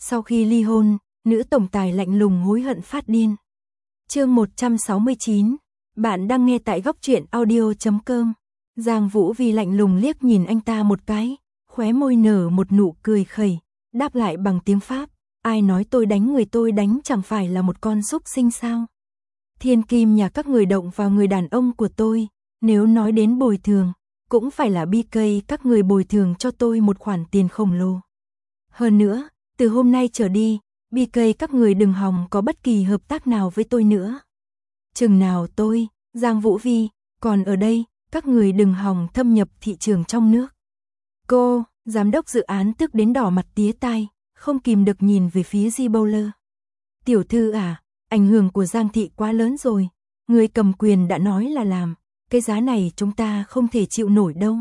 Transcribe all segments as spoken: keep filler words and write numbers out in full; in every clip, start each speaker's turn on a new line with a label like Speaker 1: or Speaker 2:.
Speaker 1: Sau khi ly hôn, nữ tổng tài lạnh lùng hối hận phát điên. Chương một trăm sáu mươi chín. Bạn đang nghe tại góc truyện audio chấm com. Giang Vũ Vi lạnh lùng liếc nhìn anh ta một cái, khóe môi nở một nụ cười khẩy, đáp lại bằng tiếng Pháp. Ai nói tôi đánh người tôi đánh chẳng phải là một con súc sinh sao? Thiên kim nhà các người động vào người đàn ông của tôi, nếu nói đến bồi thường, cũng phải là bê ca các người bồi thường cho tôi một khoản tiền khổng lồ. Hơn nữa, từ hôm nay trở đi, bê ca các người đừng hòng có bất kỳ hợp tác nào với tôi nữa. Chừng nào tôi, Giang Vũ Vi, còn ở đây, các người đừng hòng thâm nhập thị trường trong nước. Cô, giám đốc dự án tức đến đỏ mặt tía tai, không kìm được nhìn về phía G-Bowler. Tiểu thư à, ảnh hưởng của Giang thị quá lớn rồi, người cầm quyền đã nói là làm, cái giá này chúng ta không thể chịu nổi đâu.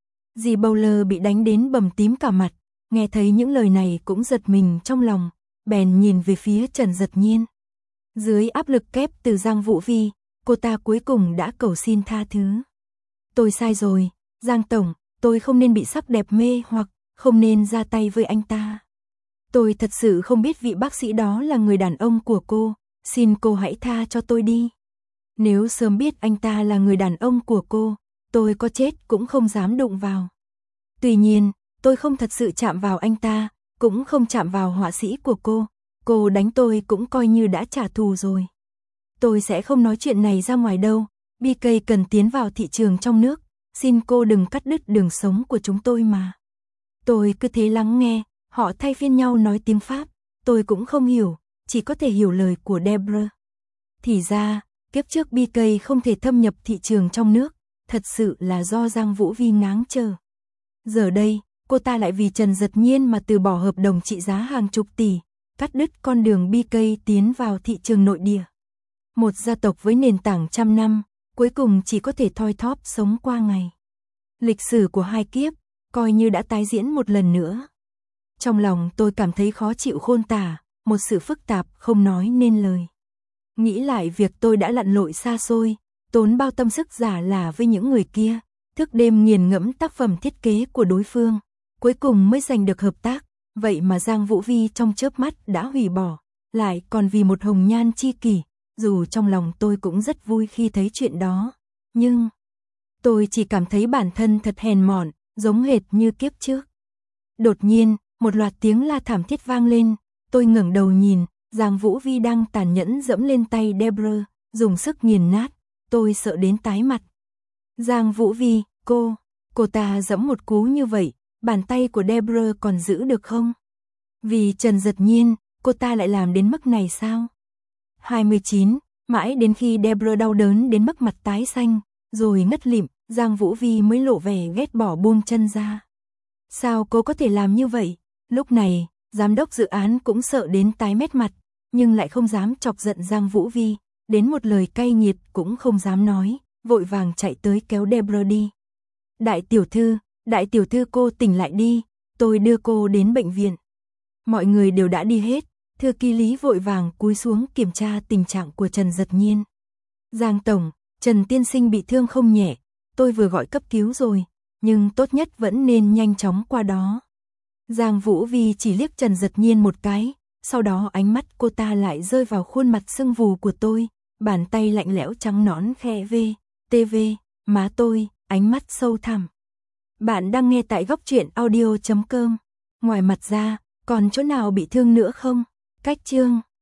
Speaker 1: G-Bowler bị đánh đến bầm tím cả mặt, nghe thấy những lời này cũng giật mình trong lòng, bèn nhìn về phía Trần Dật Nhiên. Dưới áp lực kép từ Giang Vũ Vi, cô ta cuối cùng đã cầu xin tha thứ. Tôi sai rồi, Giang Tổng, tôi không nên bị sắc đẹp mê hoặc không nên ra tay với anh ta. Tôi thật sự không biết vị bác sĩ đó là người đàn ông của cô, xin cô hãy tha cho tôi đi. Nếu sớm biết anh ta là người đàn ông của cô, tôi có chết cũng không dám đụng vào. Tuy nhiên, tôi không thật sự chạm vào anh ta, cũng không chạm vào họa sĩ của cô, cô đánh tôi cũng coi như đã trả thù rồi. Tôi sẽ không nói chuyện này ra ngoài đâu, bê ca cần tiến vào thị trường trong nước, xin cô đừng cắt đứt đường sống của chúng tôi mà. Tôi cứ thế lắng nghe, họ thay phiên nhau nói tiếng Pháp, tôi cũng không hiểu, chỉ có thể hiểu lời của Debra. Thì ra, kiếp trước bê ca không thể thâm nhập thị trường trong nước, thật sự là do Giang Vũ Vi ngáng chờ. Giờ đây, cô ta lại vì Trần Dật Nhiên mà từ bỏ hợp đồng trị giá hàng chục tỷ, cắt đứt con đường bê ca tiến vào thị trường nội địa. Một gia tộc với nền tảng trăm năm, cuối cùng chỉ có thể thoi thóp sống qua ngày. Lịch sử của hai kiếp, coi như đã tái diễn một lần nữa. Trong lòng tôi cảm thấy khó chịu khôn tả, một sự phức tạp không nói nên lời. Nghĩ lại việc tôi đã lặn lội xa xôi, tốn bao tâm sức giả lả với những người kia, thức đêm nghiền ngẫm tác phẩm thiết kế của đối phương, cuối cùng mới giành được hợp tác, vậy mà Giang Vũ Vi trong chớp mắt đã hủy bỏ, lại còn vì một hồng nhan chi kỷ, dù trong lòng tôi cũng rất vui khi thấy chuyện đó, nhưng tôi chỉ cảm thấy bản thân thật hèn mọn, giống hệt như kiếp trước. Đột nhiên, một loạt tiếng la thảm thiết vang lên, tôi ngẩng đầu nhìn, Giang Vũ Vi đang tàn nhẫn dẫm lên tay Debra, dùng sức nghiền nát, tôi sợ đến tái mặt. Giang Vũ Vi, cô, cô ta dẫm một cú như vậy, bàn tay của Debra còn giữ được không? Vì Trần Dật Nhiên, cô ta lại làm đến mức này sao? hai mươi chín, mãi đến khi Debra đau đớn đến mức mặt tái xanh, rồi ngất lịm, Giang Vũ Vi mới lộ vẻ ghét bỏ buông chân ra. Sao cô có thể làm như vậy? Lúc này, giám đốc dự án cũng sợ đến tái mét mặt, nhưng lại không dám chọc giận Giang Vũ Vi, đến một lời cay nghiệt cũng không dám nói, vội vàng chạy tới kéo Debra đi. Đại tiểu thư, đại tiểu thư cô tỉnh lại đi, tôi đưa cô đến bệnh viện. Mọi người đều đã đi hết, thư ký Lý vội vàng cúi xuống kiểm tra tình trạng của Trần Dật Nhiên. Giang Tổng, Trần Tiên Sinh bị thương không nhẹ, tôi vừa gọi cấp cứu rồi, nhưng tốt nhất vẫn nên nhanh chóng qua đó. Giang Vũ Vi chỉ liếc Trần Dật Nhiên một cái, sau đó ánh mắt cô ta lại rơi vào khuôn mặt sưng vù của tôi, bàn tay lạnh lẽo trắng nõn khe vê, tê vê, má tôi, ánh mắt sâu thẳm. Bạn đang nghe tại góc truyện audio chấm com. Ngoài mặt ra, còn chỗ nào bị thương nữa không? Cách chương